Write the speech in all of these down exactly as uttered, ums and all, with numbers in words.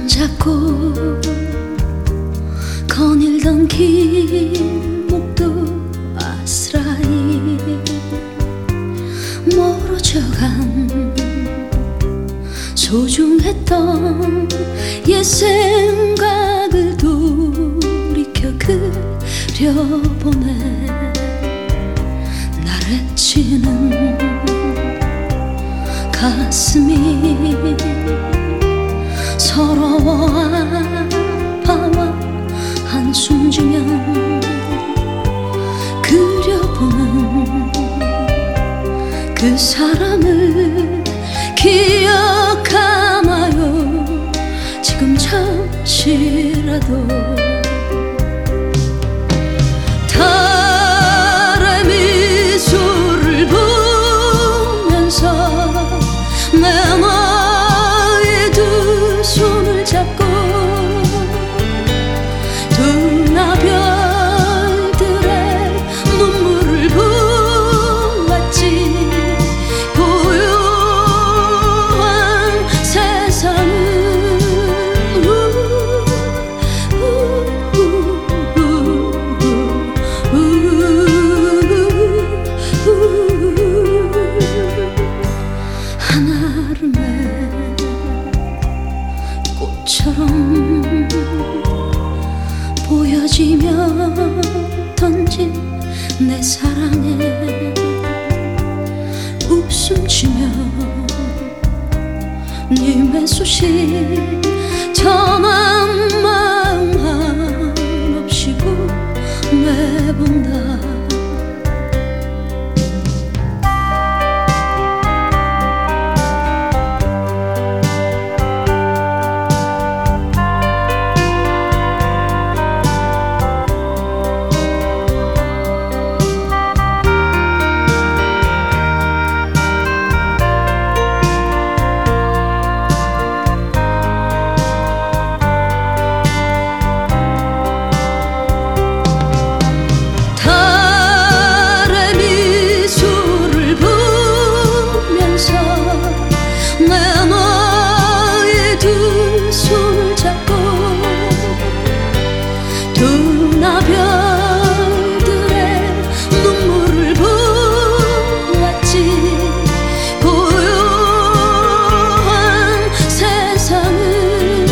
손잡고 거닐던 길목도 아스라이 멀어져간 소중했던 옛 생각을 돌이켜 그려보네. 날 해치는 가슴이 서러워 아파와 한숨 지면 그려보는 그 사람을 기억하나요? 지금 잠시라도 달의 미소를 보면서 내 너의 두 손을 잡고 두나별들의 눈물을 보았지. 고요한 세상은 한아름의 꽃처럼 보여지며 던진 내 사랑에 웃음치며 네 매소시 전한 마음 한없이 보내본다. 두나별들의 눈물을 보았지. 고요한 세상은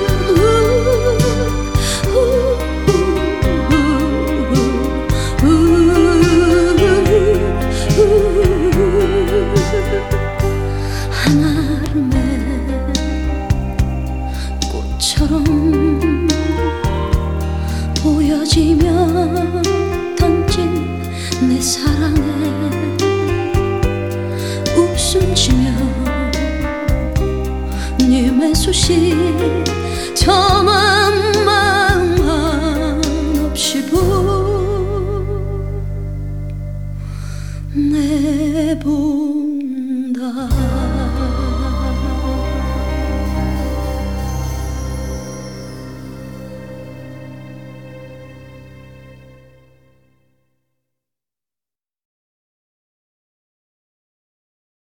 한아름의 꽃처럼 보여지며 던진 내 사랑에 웃음치며 네 매소시 전